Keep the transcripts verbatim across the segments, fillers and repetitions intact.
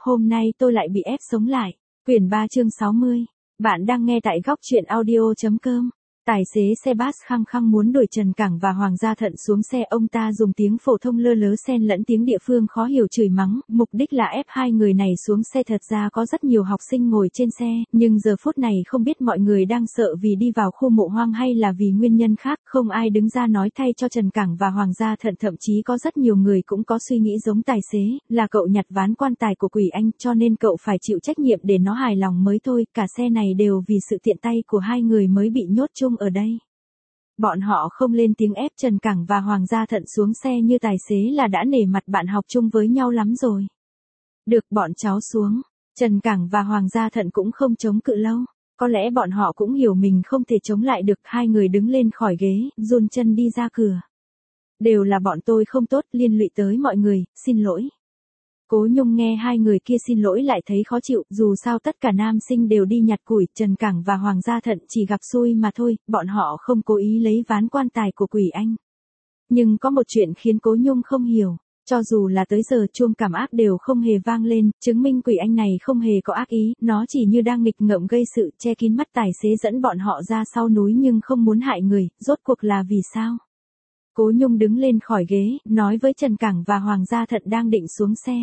hôm nay tôi lại bị ép sống lại. Quyển ba chương sáu mươi. Bạn đang nghe tại góc truyện audio.com. Tài xế xe bus khăng khăng muốn đuổi Trần Cảng và Hoàng Gia Thận xuống xe, ông ta dùng tiếng phổ thông lơ lớ xen lẫn tiếng địa phương khó hiểu chửi mắng, mục đích là ép hai người này xuống xe. Thật ra có rất nhiều học sinh ngồi trên xe, nhưng giờ phút này không biết mọi người đang sợ vì đi vào khu mộ hoang hay là vì nguyên nhân khác, không ai đứng ra nói thay cho Trần Cảng và Hoàng Gia Thận. Thậm chí có rất nhiều người cũng có suy nghĩ giống tài xế, là cậu nhặt ván quan tài của Quỷ Anh, cho nên cậu phải chịu trách nhiệm để nó hài lòng mới thôi. Cả xe này đều vì sự tiện tay của hai người mới bị nhốt chung ở đây. Bọn họ không lên tiếng ép Trần Cảng và Hoàng Gia Thận xuống xe như tài xế là đã nể mặt bạn học chung với nhau lắm rồi. Được, bọn cháu xuống. Trần Cảng và Hoàng Gia Thận cũng không chống cự lâu. Có lẽ bọn họ cũng hiểu mình không thể chống lại được. Hai người đứng lên khỏi ghế, run chân đi ra cửa. Đều là bọn tôi không tốt, liên lụy tới mọi người, xin lỗi. Cố Nhung nghe hai người kia xin lỗi lại thấy khó chịu, dù sao tất cả nam sinh đều đi nhặt củi, Trần Cảng và Hoàng Gia Thận chỉ gặp xui mà thôi, bọn họ không cố ý lấy ván quan tài của Quỷ Anh. Nhưng có một chuyện khiến Cố Nhung không hiểu, cho dù là tới giờ chuông cảm ác đều không hề vang lên, chứng minh Quỷ Anh này không hề có ác ý, nó chỉ như đang nghịch ngợm gây sự, che kín mắt tài xế dẫn bọn họ ra sau núi nhưng không muốn hại người, rốt cuộc là vì sao? Cố Nhung đứng lên khỏi ghế, nói với Trần Cảng và Hoàng Gia Thận đang định xuống xe.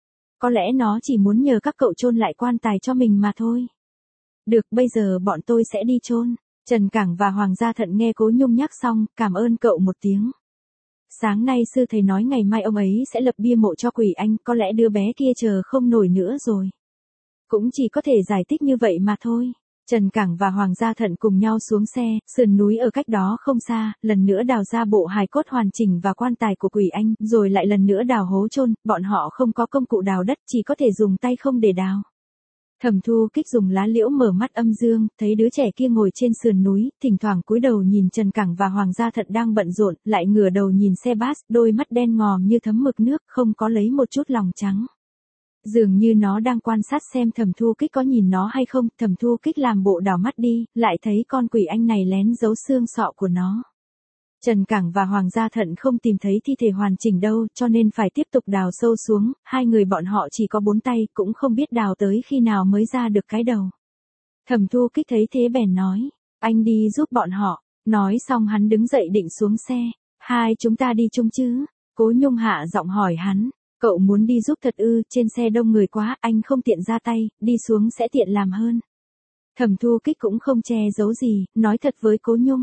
Có lẽ nó chỉ muốn nhờ các cậu chôn lại quan tài cho mình mà thôi. Được, bây giờ bọn tôi sẽ đi chôn. Trần Cảng và Hoàng Gia Thận nghe Cố Nhung nhắc xong, cảm ơn cậu một tiếng. Sáng nay sư thầy nói ngày mai ông ấy sẽ lập bia mộ cho Quỷ Anh, có lẽ đứa bé kia chờ không nổi nữa rồi. Cũng chỉ có thể giải thích như vậy mà thôi. Trần Cảng và Hoàng Gia Thận cùng nhau xuống xe, sườn núi ở cách đó không xa, lần nữa đào ra bộ hài cốt hoàn chỉnh và quan tài của Quỷ Anh, rồi lại lần nữa đào hố chôn. Bọn họ không có công cụ đào đất, chỉ có thể dùng tay không để đào. Thẩm Thu Kích dùng lá liễu mở mắt âm dương, thấy đứa trẻ kia ngồi trên sườn núi, thỉnh thoảng cúi đầu nhìn Trần Cảng và Hoàng Gia Thận đang bận rộn, lại ngửa đầu nhìn xe bus, đôi mắt đen ngòm như thấm mực nước, không có lấy một chút lòng trắng. Dường như nó đang quan sát xem Thẩm Thu Kích có nhìn nó hay không. Thẩm Thu Kích làm bộ đảo mắt đi, lại thấy con Quỷ Anh này lén giấu xương sọ của nó. Trần Cảng và Hoàng Gia Thận không tìm thấy thi thể hoàn chỉnh đâu, cho nên phải tiếp tục đào sâu xuống. Hai người bọn họ chỉ có bốn tay, cũng không biết đào tới khi nào mới ra được cái đầu. Thẩm Thu Kích thấy thế bèn nói, anh đi giúp bọn họ. Nói xong hắn đứng dậy định xuống xe. Hai chúng ta đi chung chứ? Cố Nhung hạ giọng hỏi hắn. Cậu muốn đi giúp thật ư? Trên xe đông người quá, anh không tiện ra tay, đi xuống sẽ tiện làm hơn. Thẩm Thu Kích cũng không che giấu gì, nói thật với Cố Nhung.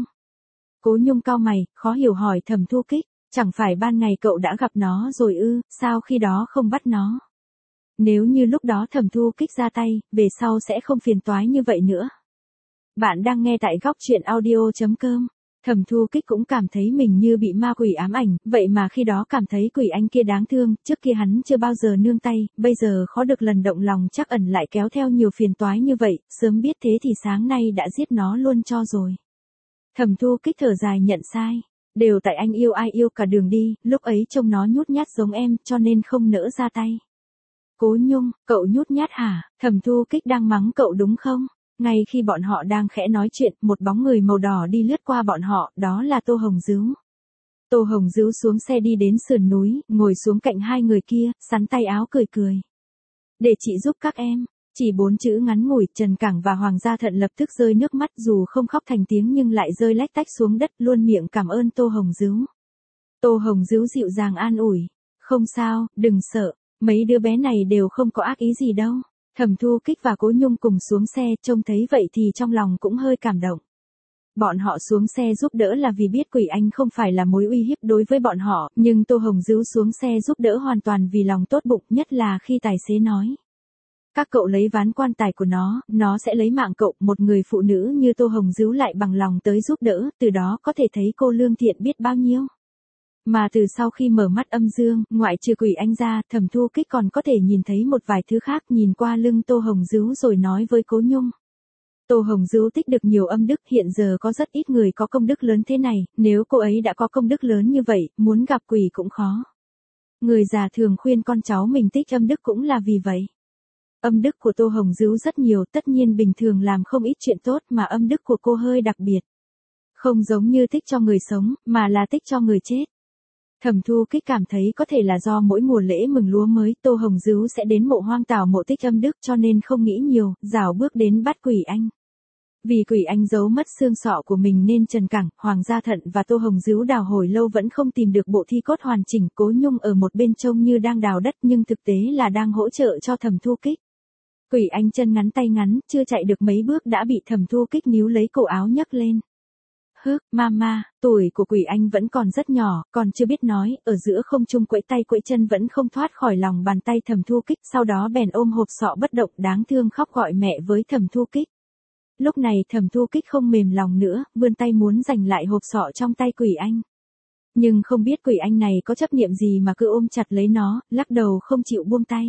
Cố Nhung cau mày, khó hiểu hỏi Thẩm Thu Kích, chẳng phải ban ngày cậu đã gặp nó rồi ư, sao khi đó không bắt nó? Nếu như lúc đó Thẩm Thu Kích ra tay, về sau sẽ không phiền toái như vậy nữa. Bạn đang nghe tại góc truyện audio.com. Thẩm Thu Kích cũng cảm thấy mình như bị ma quỷ ám ảnh, vậy mà khi đó cảm thấy Quỷ Anh kia đáng thương, trước kia hắn chưa bao giờ nương tay, bây giờ khó được lần động lòng chắc ẩn lại kéo theo nhiều phiền toái như vậy, sớm biết thế thì sáng nay đã giết nó luôn cho rồi. Thẩm Thu Kích thở dài nhận sai, đều tại anh yêu ai yêu cả đường đi, lúc ấy trông nó nhút nhát giống em, cho nên không nỡ ra tay. Cố Nhung, cậu nhút nhát hả? Thẩm Thu Kích đang mắng cậu đúng không? Ngay khi bọn họ đang khẽ nói chuyện, một bóng người màu đỏ đi lướt qua bọn họ, đó là Tô Hồng Dứu. Tô Hồng Dứu xuống xe đi đến sườn núi, ngồi xuống cạnh hai người kia, sắn tay áo cười cười. Để chị giúp các em. Chỉ bốn chữ ngắn ngủi, Trần Cảng và Hoàng Gia Thận lập tức rơi nước mắt, dù không khóc thành tiếng nhưng lại rơi lách tách xuống đất, luôn miệng cảm ơn Tô Hồng Dứu. Tô Hồng Dứu dịu dàng an ủi. Không sao, đừng sợ, mấy đứa bé này đều không có ác ý gì đâu. Thẩm Thu Kích và Cố Nhung cùng xuống xe, trông thấy vậy thì trong lòng cũng hơi cảm động. Bọn họ xuống xe giúp đỡ là vì biết Quỷ Anh không phải là mối uy hiếp đối với bọn họ, nhưng Tô Hồng Dứu xuống xe giúp đỡ hoàn toàn vì lòng tốt bụng, nhất là khi tài xế nói. Các cậu lấy ván quan tài của nó, nó sẽ lấy mạng cậu. Một người phụ nữ như Tô Hồng Dứu lại bằng lòng tới giúp đỡ, từ đó có thể thấy cô lương thiện biết bao nhiêu. Mà từ sau khi mở mắt âm dương, ngoại trừ Quỷ Anh ra, Thẩm Thu Kích còn có thể nhìn thấy một vài thứ khác, nhìn qua lưng Tô Hồng Dứu rồi nói với Cố Nhung. Tô Hồng Dứu tích được nhiều âm đức, hiện giờ có rất ít người có công đức lớn thế này, nếu cô ấy đã có công đức lớn như vậy, muốn gặp quỷ cũng khó. Người già thường khuyên con cháu mình tích âm đức cũng là vì vậy. Âm đức của Tô Hồng Dứu rất nhiều, tất nhiên bình thường làm không ít chuyện tốt, mà âm đức của cô hơi đặc biệt. Không giống như tích cho người sống, mà là tích cho người chết. Thẩm Thu Kích cảm thấy có thể là do mỗi mùa lễ mừng lúa mới Tô Hồng Dứu sẽ đến mộ hoang tảo mộ tích âm đức cho nên không nghĩ nhiều, rảo bước đến bắt Quỷ Anh. Vì Quỷ Anh giấu mất xương sọ của mình nên Trần Cảng, Hoàng Gia Thận và Tô Hồng Dứu đào hồi lâu vẫn không tìm được bộ thi cốt hoàn chỉnh. Cố Nhung ở một bên trông như đang đào đất nhưng thực tế là đang hỗ trợ cho Thẩm Thu Kích. Quỷ Anh chân ngắn tay ngắn, chưa chạy được mấy bước đã bị Thẩm Thu Kích níu lấy cổ áo nhấc lên. Hức, mama, tuổi của Quỷ Anh vẫn còn rất nhỏ, còn chưa biết nói, ở giữa không trung quẫy tay quẫy chân vẫn không thoát khỏi lòng bàn tay Thẩm Thu Kích, sau đó bèn ôm hộp sọ bất động đáng thương khóc gọi mẹ với Thẩm Thu Kích. Lúc này Thẩm Thu Kích không mềm lòng nữa, vươn tay muốn giành lại hộp sọ trong tay Quỷ Anh. Nhưng không biết Quỷ Anh này có chấp niệm gì mà cứ ôm chặt lấy nó, lắc đầu không chịu buông tay.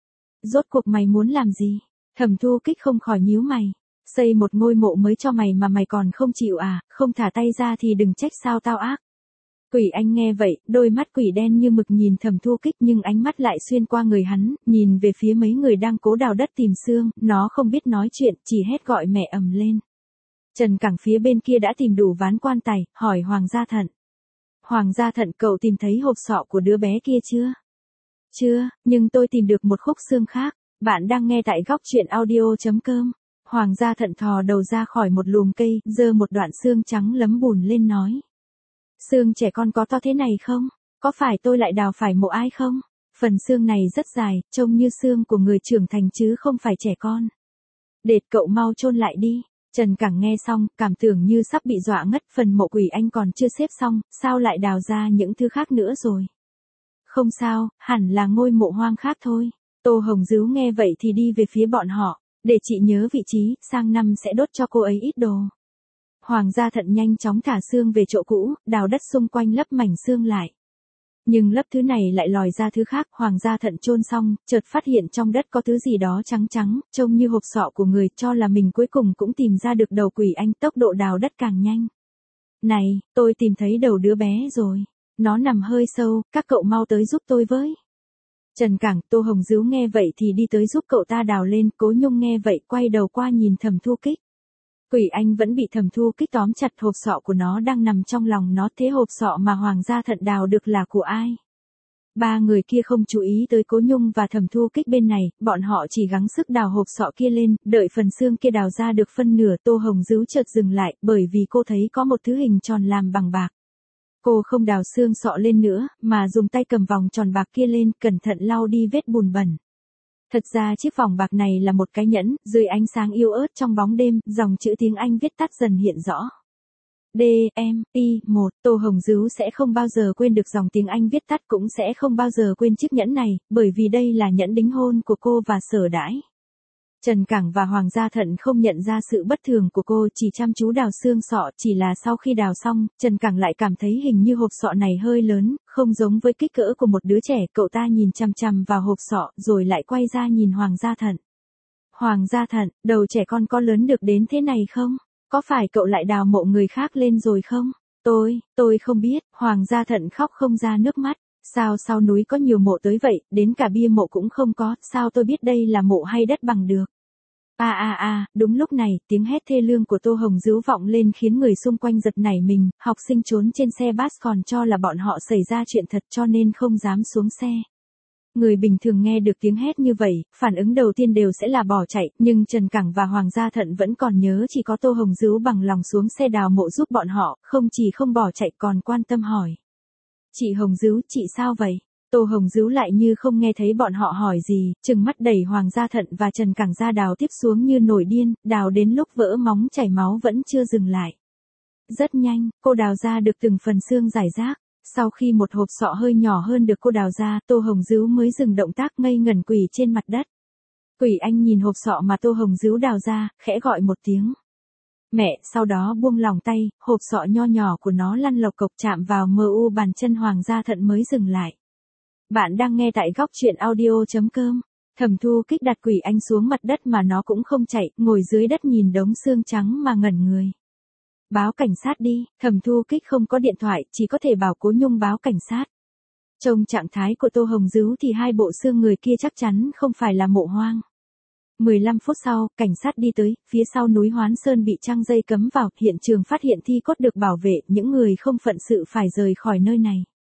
Rốt cuộc mày muốn làm gì? Thẩm Thu Kích không khỏi nhíu mày. Xây một ngôi mộ mới cho mày mà mày còn không chịu à, không thả tay ra thì đừng trách sao tao ác. Quỷ Anh nghe vậy, đôi mắt quỷ đen như mực nhìn Thẩm Thu Kích nhưng ánh mắt lại xuyên qua người hắn, nhìn về phía mấy người đang cố đào đất tìm xương, nó không biết nói chuyện, chỉ hét gọi mẹ ầm lên. Trần Cảng phía bên kia đã tìm đủ ván quan tài, hỏi Hoàng Gia Thận. Hoàng Gia Thận, cậu tìm thấy hộp sọ của đứa bé kia chưa? Chưa, nhưng tôi tìm được một khúc xương khác. Bạn đang nghe tại góc truyện audio chấm com. Hoàng Gia Thận thò đầu ra khỏi một luồng cây, giơ một đoạn xương trắng lấm bùn lên nói. Xương trẻ con có to thế này không? Có phải tôi lại đào phải mộ ai không? Phần xương này rất dài, trông như xương của người trưởng thành chứ không phải trẻ con. Đệt cậu mau chôn lại đi. Trần Cảng nghe xong, cảm tưởng như sắp bị dọa ngất, phần mộ Quỷ Anh còn chưa xếp xong, sao lại đào ra những thứ khác nữa rồi? Không sao, hẳn là ngôi mộ hoang khác thôi. Tô Hồng Dứu nghe vậy thì đi về phía bọn họ. Để chị nhớ vị trí, sang năm sẽ đốt cho cô ấy ít đồ. Hoàng Gia Thận nhanh chóng thả xương về chỗ cũ, đào đất xung quanh lấp mảnh xương lại. Nhưng lấp thứ này lại lòi ra thứ khác, Hoàng Gia Thận chôn xong, chợt phát hiện trong đất có thứ gì đó trắng trắng, trông như hộp sọ của người, cho là mình cuối cùng cũng tìm ra được đầu Quỷ Anh, tốc độ đào đất càng nhanh. Này, tôi tìm thấy đầu đứa bé rồi. Nó nằm hơi sâu, các cậu mau tới giúp tôi với. Trần Cảng, Tô Hồng Dứu nghe vậy thì đi tới giúp cậu ta đào lên, Cố Nhung nghe vậy quay đầu qua nhìn Thẩm Thu Kích. Quỷ Anh vẫn bị Thẩm Thu Kích tóm chặt, hộp sọ của nó đang nằm trong lòng nó, thế hộp sọ mà Hoàng Gia Thận đào được là của ai? Ba người kia không chú ý tới Cố Nhung và Thẩm Thu Kích bên này, bọn họ chỉ gắng sức đào hộp sọ kia lên, đợi phần xương kia đào ra được phân nửa, Tô Hồng Dứu chợt dừng lại, bởi vì cô thấy có một thứ hình tròn làm bằng bạc. Cô không đào xương sọ lên nữa, mà dùng tay cầm vòng tròn bạc kia lên, cẩn thận lau đi vết bùn bẩn. Thật ra chiếc vòng bạc này là một cái nhẫn, dưới ánh sáng yếu ớt trong bóng đêm, dòng chữ tiếng Anh viết tắt dần hiện rõ. D, M, I, một, Tô Hồng Dứu sẽ không bao giờ quên được dòng tiếng Anh viết tắt, cũng sẽ không bao giờ quên chiếc nhẫn này, bởi vì đây là nhẫn đính hôn của cô và Sở Đãi. Trần Cảng và Hoàng Gia Thận không nhận ra sự bất thường của cô, chỉ chăm chú đào xương sọ, chỉ là sau khi đào xong, Trần Cảng lại cảm thấy hình như hộp sọ này hơi lớn, không giống với kích cỡ của một đứa trẻ, cậu ta nhìn chằm chằm vào hộp sọ, rồi lại quay ra nhìn Hoàng Gia Thận. Hoàng Gia Thận, đầu trẻ con có lớn được đến thế này không? Có phải cậu lại đào mộ người khác lên rồi không? Tôi, tôi không biết, Hoàng Gia Thận khóc không ra nước mắt. Sao sau núi có nhiều mộ tới vậy, đến cả bia mộ cũng không có, sao tôi biết đây là mộ hay đất bằng được? À à à, đúng lúc này, tiếng hét thê lương của Tô Hồng Dứu vọng lên khiến người xung quanh giật nảy mình, học sinh trốn trên xe bus còn cho là bọn họ xảy ra chuyện thật cho nên không dám xuống xe. Người bình thường nghe được tiếng hét như vậy, phản ứng đầu tiên đều sẽ là bỏ chạy, nhưng Trần Cảng và Hoàng Gia Thận vẫn còn nhớ chỉ có Tô Hồng Dứu bằng lòng xuống xe đào mộ giúp bọn họ, không chỉ không bỏ chạy còn quan tâm hỏi. Chị Hồng Dứu, chị sao vậy? Tô Hồng Dứu lại như không nghe thấy bọn họ hỏi gì, trừng mắt đẩy Hoàng Gia Thận và Trần Cảng ra đào tiếp xuống như nổi điên, đào đến lúc vỡ móng chảy máu vẫn chưa dừng lại. Rất nhanh, cô đào ra được từng phần xương rải rác. Sau khi một hộp sọ hơi nhỏ hơn được cô đào ra, Tô Hồng Dứu mới dừng động tác ngây ngẩn quỳ trên mặt đất. Quỷ Anh nhìn hộp sọ mà Tô Hồng Dứu đào ra, khẽ gọi một tiếng. Mẹ, sau đó buông lòng tay, hộp sọ nho nhỏ của nó lăn lộc cộc chạm vào mờ u bàn chân Hoàng Gia Thận mới dừng lại. Bạn đang nghe tại góc truyện audio chấm com. Thẩm Thu Kích đặt Quỷ Anh xuống mặt đất mà nó cũng không chạy, ngồi dưới đất nhìn đống xương trắng mà ngẩn người. Báo cảnh sát đi, Thẩm Thu Kích không có điện thoại, chỉ có thể bảo Cố Nhung báo cảnh sát. Trong trạng thái của Tô Hồng Dứu thì hai bộ xương người kia chắc chắn không phải là mộ hoang. mười lăm phút sau, cảnh sát đi tới, phía sau núi Hoán Sơn bị trăng dây cấm vào, hiện trường phát hiện thi cốt được bảo vệ, những người không phận sự phải rời khỏi nơi này.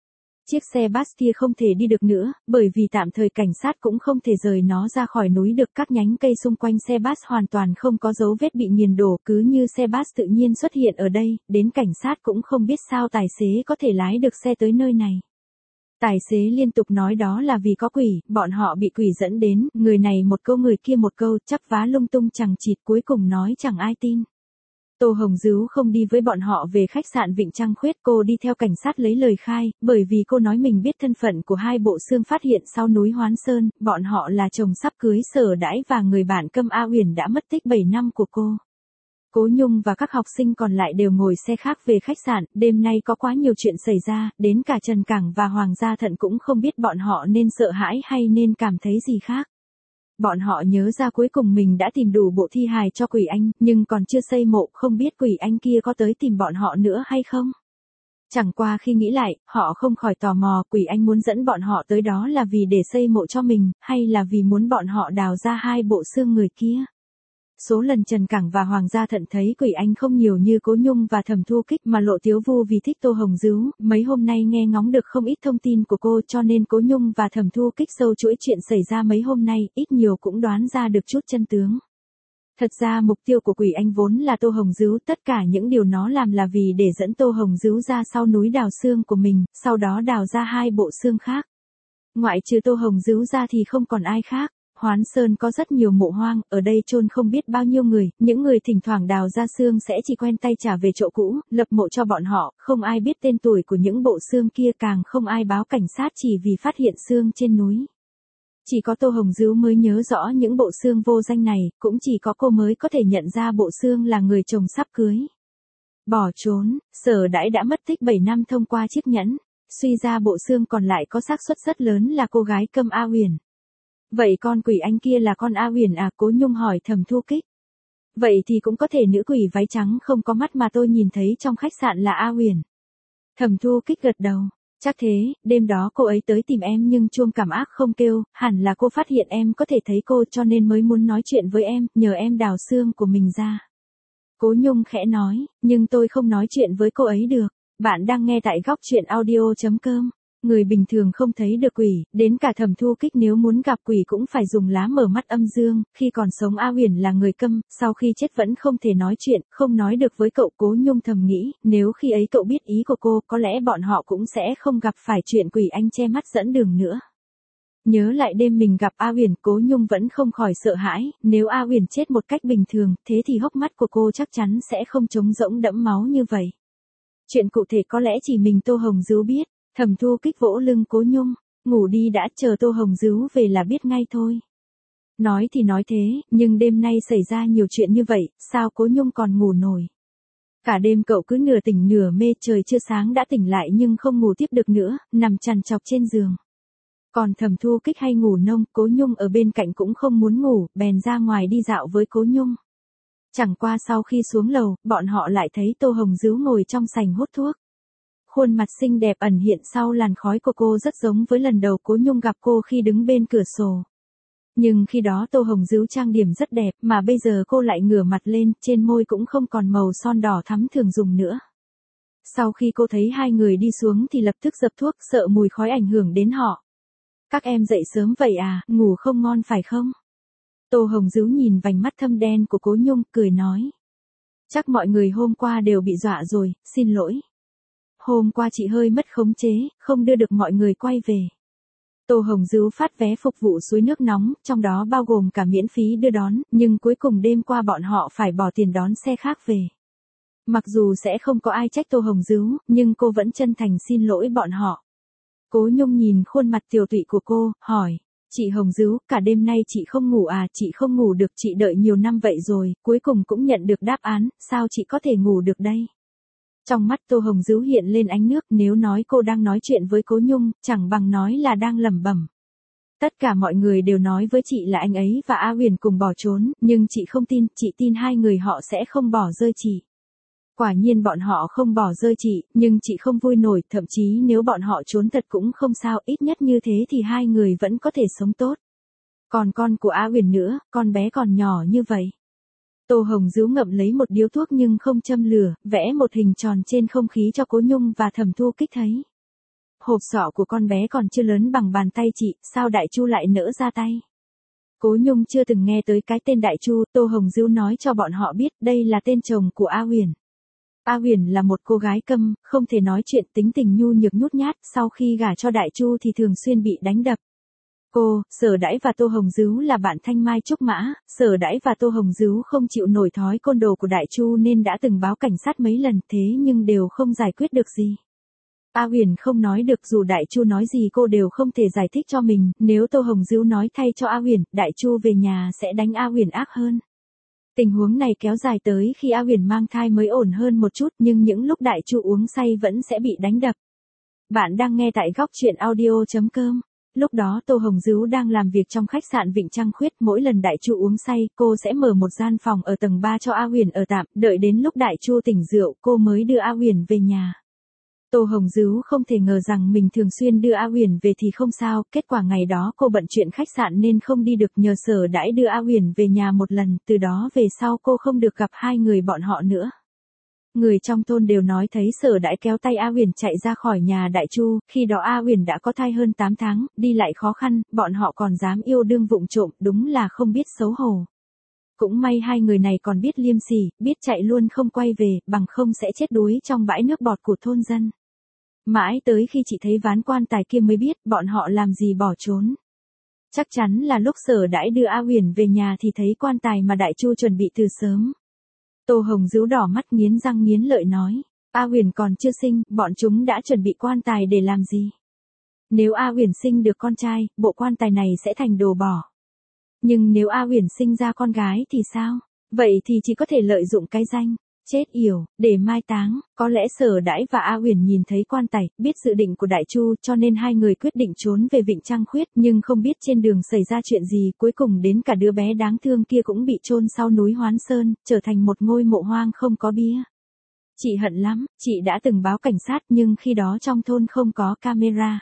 Chiếc xe bus kia không thể đi được nữa, bởi vì tạm thời cảnh sát cũng không thể rời nó ra khỏi núi được. Các nhánh cây xung quanh xe bus hoàn toàn không có dấu vết bị nghiền đổ, cứ như xe bus tự nhiên xuất hiện ở đây, đến cảnh sát cũng không biết sao tài xế có thể lái được xe tới nơi này. Tài xế liên tục nói đó là vì có quỷ, bọn họ bị quỷ dẫn đến, người này một câu người kia một câu, chắp vá lung tung chẳng chịt, cuối cùng nói chẳng ai tin. Tô Hồng Dứu không đi với bọn họ về khách sạn Vịnh Trăng Khuyết, cô đi theo cảnh sát lấy lời khai, bởi vì cô nói mình biết thân phận của hai bộ xương phát hiện sau núi Hoán Sơn, bọn họ là chồng sắp cưới Sở Đãi và người bạn Câm A Uyển đã mất tích bảy năm của cô. Cố Nhung và các học sinh còn lại đều ngồi xe khác về khách sạn, đêm nay có quá nhiều chuyện xảy ra, đến cả Trần Cảng và Hoàng Gia Thận cũng không biết bọn họ nên sợ hãi hay nên cảm thấy gì khác. Bọn họ nhớ ra cuối cùng mình đã tìm đủ bộ thi hài cho Quỷ Anh, nhưng còn chưa xây mộ, không biết Quỷ Anh kia có tới tìm bọn họ nữa hay không. Chẳng qua khi nghĩ lại, họ không khỏi tò mò Quỷ Anh muốn dẫn bọn họ tới đó là vì để xây mộ cho mình, hay là vì muốn bọn họ đào ra hai bộ xương người kia. Số lần Trần Cảng và Hoàng Gia Thận thấy Quỷ Anh không nhiều như Cố Nhung và Thẩm Thu Kích, mà Lộ Tiếu Vu vì thích Tô Hồng Dứu, mấy hôm nay nghe ngóng được không ít thông tin của cô, cho nên Cố Nhung và Thẩm Thu Kích sâu chuỗi chuyện xảy ra mấy hôm nay, ít nhiều cũng đoán ra được chút chân tướng. Thật ra mục tiêu của Quỷ Anh vốn là Tô Hồng Dứu, tất cả những điều nó làm là vì để dẫn Tô Hồng Dứu ra sau núi đào xương của mình, sau đó đào ra hai bộ xương khác. Ngoại trừ Tô Hồng Dứu ra thì không còn ai khác. Hoán Sơn có rất nhiều mộ hoang, ở đây chôn không biết bao nhiêu người, những người thỉnh thoảng đào ra xương sẽ chỉ quen tay trả về chỗ cũ, lập mộ cho bọn họ, không ai biết tên tuổi của những bộ xương kia, càng không ai báo cảnh sát chỉ vì phát hiện xương trên núi. Chỉ có Tô Hồng Dứu mới nhớ rõ những bộ xương vô danh này, cũng chỉ có cô mới có thể nhận ra bộ xương là người chồng sắp cưới. Bỏ trốn, Sở Đãi đã mất tích bảy năm thông qua chiếc nhẫn, suy ra bộ xương còn lại có xác suất rất lớn là cô gái Câm A Uyển. Vậy con Quỷ Anh kia là con A Uyển à? Cố Nhung hỏi Thẩm Thu Kích. Vậy thì cũng có thể nữ quỷ váy trắng không có mắt mà tôi nhìn thấy trong khách sạn là A Uyển. Thẩm Thu Kích gật đầu. Chắc thế, đêm đó cô ấy tới tìm em nhưng chuông cảm ác không kêu, hẳn là cô phát hiện em có thể thấy cô cho nên mới muốn nói chuyện với em, nhờ em đào xương của mình ra. Cố Nhung khẽ nói, nhưng tôi không nói chuyện với cô ấy được. Bạn đang nghe tại góc truyện audio chấm com. Người bình thường không thấy được quỷ, đến cả Thẩm Thu Kích nếu muốn gặp quỷ cũng phải dùng lá mở mắt âm dương, khi còn sống A Uyển là người câm, sau khi chết vẫn không thể nói chuyện, không nói được với cậu. Cố Nhung thầm nghĩ, nếu khi ấy cậu biết ý của cô, có lẽ bọn họ cũng sẽ không gặp phải chuyện Quỷ Anh che mắt dẫn đường nữa. Nhớ lại đêm mình gặp A Uyển, Cố Nhung vẫn không khỏi sợ hãi, nếu A Uyển chết một cách bình thường, thế thì hốc mắt của cô chắc chắn sẽ không trống rỗng đẫm máu như vậy. Chuyện cụ thể có lẽ chỉ mình Tô Hồng Dứu biết. Thẩm Thu Kích vỗ lưng Cố Nhung, ngủ đi đã, chờ Tô Hồng Dứu về là biết ngay thôi. Nói thì nói thế, nhưng đêm nay xảy ra nhiều chuyện như vậy, sao Cố Nhung còn ngủ nổi. Cả đêm cậu cứ nửa tỉnh nửa mê, trời chưa sáng đã tỉnh lại nhưng không ngủ tiếp được nữa, nằm trằn trọc trên giường. Còn Thẩm Thu Kích hay ngủ nông, Cố Nhung ở bên cạnh cũng không muốn ngủ, bèn ra ngoài đi dạo với Cố Nhung. Chẳng qua sau khi xuống lầu, bọn họ lại thấy Tô Hồng Dứu ngồi trong sảnh hút thuốc. Khuôn mặt xinh đẹp ẩn hiện sau làn khói của cô rất giống với lần đầu Cố Nhung gặp cô khi đứng bên cửa sổ. Nhưng khi đó Tô Hồng Dứu trang điểm rất đẹp, mà bây giờ cô lại ngửa mặt lên, trên môi cũng không còn màu son đỏ thắm thường dùng nữa. Sau khi cô thấy hai người đi xuống thì lập tức dập thuốc, sợ mùi khói ảnh hưởng đến họ. Các em dậy sớm vậy à, ngủ không ngon phải không? Tô Hồng Dứu nhìn vành mắt thâm đen của Cố Nhung, cười nói. Chắc mọi người hôm qua đều bị dọa rồi, xin lỗi. Hôm qua chị hơi mất khống chế, không đưa được mọi người quay về. Tô Hồng Dứu phát vé phục vụ suối nước nóng, trong đó bao gồm cả miễn phí đưa đón, nhưng cuối cùng đêm qua bọn họ phải bỏ tiền đón xe khác về. Mặc dù sẽ không có ai trách Tô Hồng Dứu, nhưng cô vẫn chân thành xin lỗi bọn họ. Cố Nhung nhìn khuôn mặt tiều tụy của cô, hỏi. Chị Hồng Dứu, cả đêm nay chị không ngủ à? Chị không ngủ được, chị đợi nhiều năm vậy rồi, cuối cùng cũng nhận được đáp án, sao chị có thể ngủ được đây? Trong mắt Tô Hồng Dứu hiện lên ánh nước, nếu nói cô đang nói chuyện với Cố Nhung, chẳng bằng nói là đang lẩm bẩm. Tất cả mọi người đều nói với chị là anh ấy và A Uyển cùng bỏ trốn, nhưng chị không tin, chị tin hai người họ sẽ không bỏ rơi chị. Quả nhiên bọn họ không bỏ rơi chị, nhưng chị không vui nổi, thậm chí nếu bọn họ trốn thật cũng không sao, ít nhất như thế thì hai người vẫn có thể sống tốt. Còn con của A Uyển nữa, con bé còn nhỏ như vậy. Tô Hồng Dứu ngậm lấy một điếu thuốc nhưng không châm lửa, vẽ một hình tròn trên không khí cho Cố Nhung và Thẩm Thu Kích thấy. hộp sọ của con bé còn chưa lớn bằng bàn tay chị, sao Đại Chu lại nỡ ra tay? Cố Nhung chưa từng nghe tới cái tên Đại Chu, Tô Hồng Dữu nói cho bọn họ biết đây là tên chồng của A Huyền. A Huyền là một cô gái câm, không thể nói chuyện, tính tình nhu nhược nhút nhát, sau khi gả cho Đại Chu thì thường xuyên bị đánh đập. Cô, Sở Đãi và Tô Hồng Dữu là bạn thanh mai trúc mã, Sở Đãi và Tô Hồng Dữu không chịu nổi thói côn đồ của Đại Chu nên đã từng báo cảnh sát mấy lần, thế nhưng đều không giải quyết được gì. A Huyền không nói được, dù Đại Chu nói gì cô đều không thể giải thích cho mình, nếu Tô Hồng Dữu nói thay cho A Huyền, Đại Chu về nhà sẽ đánh A Huyền ác hơn. Tình huống này kéo dài tới khi A Huyền mang thai mới ổn hơn một chút, nhưng những lúc Đại Chu uống say vẫn sẽ bị đánh đập. Bạn đang nghe tại góc truyện audio chấm com. Lúc đó Tô Hồng Dữu đang làm việc trong khách sạn Vịnh Trăng Khuyết, mỗi lần Đại Chu uống say, cô sẽ mở một gian phòng ở tầng ba cho A Huyền ở tạm, đợi đến lúc Đại Chu tỉnh rượu, cô mới đưa A Huyền về nhà. Tô Hồng Dữu không thể ngờ rằng mình thường xuyên đưa A Huyền về thì không sao, kết quả ngày đó cô bận chuyện khách sạn nên không đi được, nhờ Sở Đãi đưa A Huyền về nhà một lần, từ đó về sau cô không được gặp hai người bọn họ nữa. Người trong thôn đều nói thấy Sở Đãi kéo tay A Huyền chạy ra khỏi nhà Đại Chu, khi đó A Huyền đã có thai hơn tám tháng, đi lại khó khăn, bọn họ còn dám yêu đương vụng trộm, đúng là không biết xấu hổ. Cũng may hai người này còn biết liêm sỉ, biết chạy luôn không quay về, bằng không sẽ chết đuối trong bãi nước bọt của thôn dân. Mãi tới khi chị thấy ván quan tài kia mới biết bọn họ làm gì bỏ trốn. Chắc chắn là lúc Sở Đãi đưa A Huyền về nhà thì thấy quan tài mà Đại Chu chuẩn bị từ sớm. Tô Hồng Dữu đỏ mắt nghiến răng nghiến lợi nói, A Huyền còn chưa sinh, bọn chúng đã chuẩn bị quan tài để làm gì? Nếu A Huyền sinh được con trai, bộ quan tài này sẽ thành đồ bỏ. Nhưng nếu A Huyền sinh ra con gái thì sao? Vậy thì chỉ có thể lợi dụng cái danh chết yểu để mai táng. Có lẽ Sở Đãi và A Huyền nhìn thấy quan tài, biết dự định của Đại Chu, cho nên hai người quyết định trốn về Vịnh Trăng Khuyết, nhưng không biết trên đường xảy ra chuyện gì, cuối cùng đến cả đứa bé đáng thương kia cũng bị chôn sau núi Hoán Sơn, trở thành một ngôi mộ hoang không có bia. Chị hận lắm, chị đã từng báo cảnh sát nhưng khi đó trong thôn không có camera.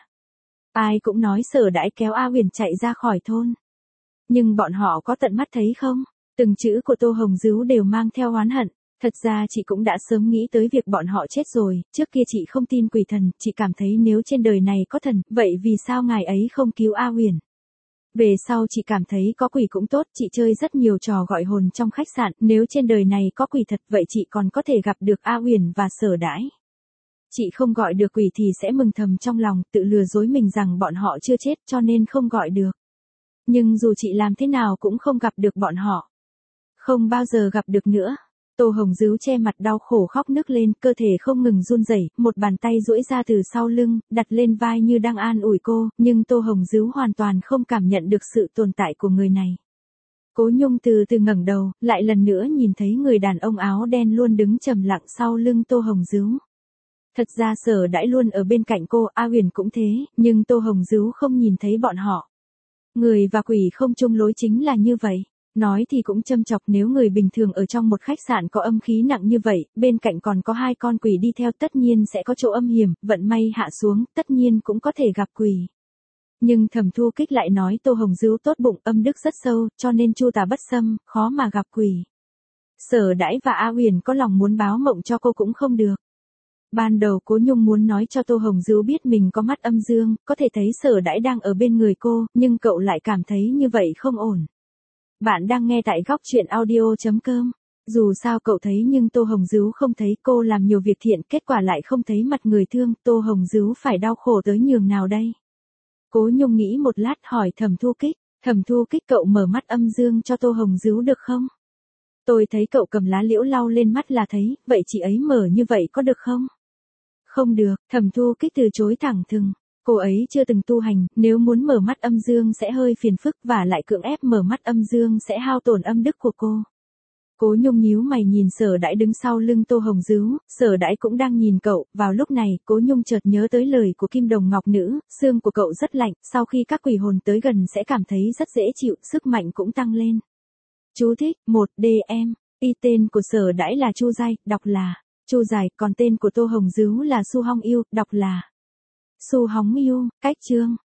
Ai cũng nói Sở Đãi kéo A Huyền chạy ra khỏi thôn. Nhưng bọn họ có tận mắt thấy không? Từng chữ của Tô Hồng Dữu đều mang theo oán hận. Thật ra chị cũng đã sớm nghĩ tới việc bọn họ chết rồi, trước kia chị không tin quỷ thần, chị cảm thấy nếu trên đời này có thần, vậy vì sao ngài ấy không cứu A Huyền? Về sau chị cảm thấy có quỷ cũng tốt, chị chơi rất nhiều trò gọi hồn trong khách sạn, nếu trên đời này có quỷ thật vậy chị còn có thể gặp được A Huyền và Sở Đãi. Chị không gọi được quỷ thì sẽ mừng thầm trong lòng, tự lừa dối mình rằng bọn họ chưa chết cho nên không gọi được. Nhưng dù chị làm thế nào cũng không gặp được bọn họ. Không bao giờ gặp được nữa. Tô Hồng Dữu che mặt đau khổ khóc nức lên, cơ thể không ngừng run rẩy, một bàn tay duỗi ra từ sau lưng, đặt lên vai như đang an ủi cô, nhưng Tô Hồng Dữu hoàn toàn không cảm nhận được sự tồn tại của người này. Cố Nhung từ từ ngẩng đầu, lại lần nữa nhìn thấy người đàn ông áo đen luôn đứng trầm lặng sau lưng Tô Hồng Dữu. Thật ra Sở Đãi luôn ở bên cạnh cô, A Huyền cũng thế, nhưng Tô Hồng Dữu không nhìn thấy bọn họ. Người và quỷ không chung lối chính là như vậy. Nói thì cũng châm chọc, nếu người bình thường ở trong một khách sạn có âm khí nặng như vậy, bên cạnh còn có hai con quỷ đi theo tất nhiên sẽ có chỗ âm hiểm, vận may hạ xuống, tất nhiên cũng có thể gặp quỷ. Nhưng Thẩm Thu Kích lại nói Tô Hồng Dữu tốt bụng, âm đức rất sâu, cho nên chu tà bất xâm, khó mà gặp quỷ. Sở Đãi và A Huyền có lòng muốn báo mộng cho cô cũng không được. Ban đầu Cố Nhung muốn nói cho Tô Hồng Dữu biết mình có mắt âm dương, có thể thấy Sở Đãi đang ở bên người cô, nhưng cậu lại cảm thấy như vậy không ổn. Bạn đang nghe tại góc truyện audio chấm com. Dù sao cậu thấy nhưng Tô Hồng Dữu không thấy, cô làm nhiều việc thiện, kết quả lại không thấy mặt người thương, Tô Hồng Dữu phải đau khổ tới nhường nào đây? Cố Nhung nghĩ một lát hỏi Thẩm Thu Kích, Thẩm Thu Kích cậu mở mắt âm dương cho Tô Hồng Dữu được không? Tôi thấy cậu cầm lá liễu lau lên mắt là thấy, vậy chị ấy mở như vậy có được không? Không được, Thẩm Thu Kích từ chối thẳng thừng. Cô ấy chưa từng tu hành, nếu muốn mở mắt âm dương sẽ hơi phiền phức và lại cưỡng ép mở mắt âm dương sẽ hao tổn âm đức của cô. Cố Nhung nhíu mày nhìn Sở Đãi đứng sau lưng Tô Hồng Dữu, Sở Đãi cũng đang nhìn cậu, vào lúc này, Cố Nhung chợt nhớ tới lời của Kim Đồng Ngọc Nữ, xương của cậu rất lạnh, sau khi các quỷ hồn tới gần sẽ cảm thấy rất dễ chịu, sức mạnh cũng tăng lên. Chú thích, một D M, y tên của Sở Đãi là Chu Giai, đọc là Chu Dài, còn tên của Tô Hồng Dữu là Su Hong Yêu, đọc là Su Hóng Yêu. Cách chương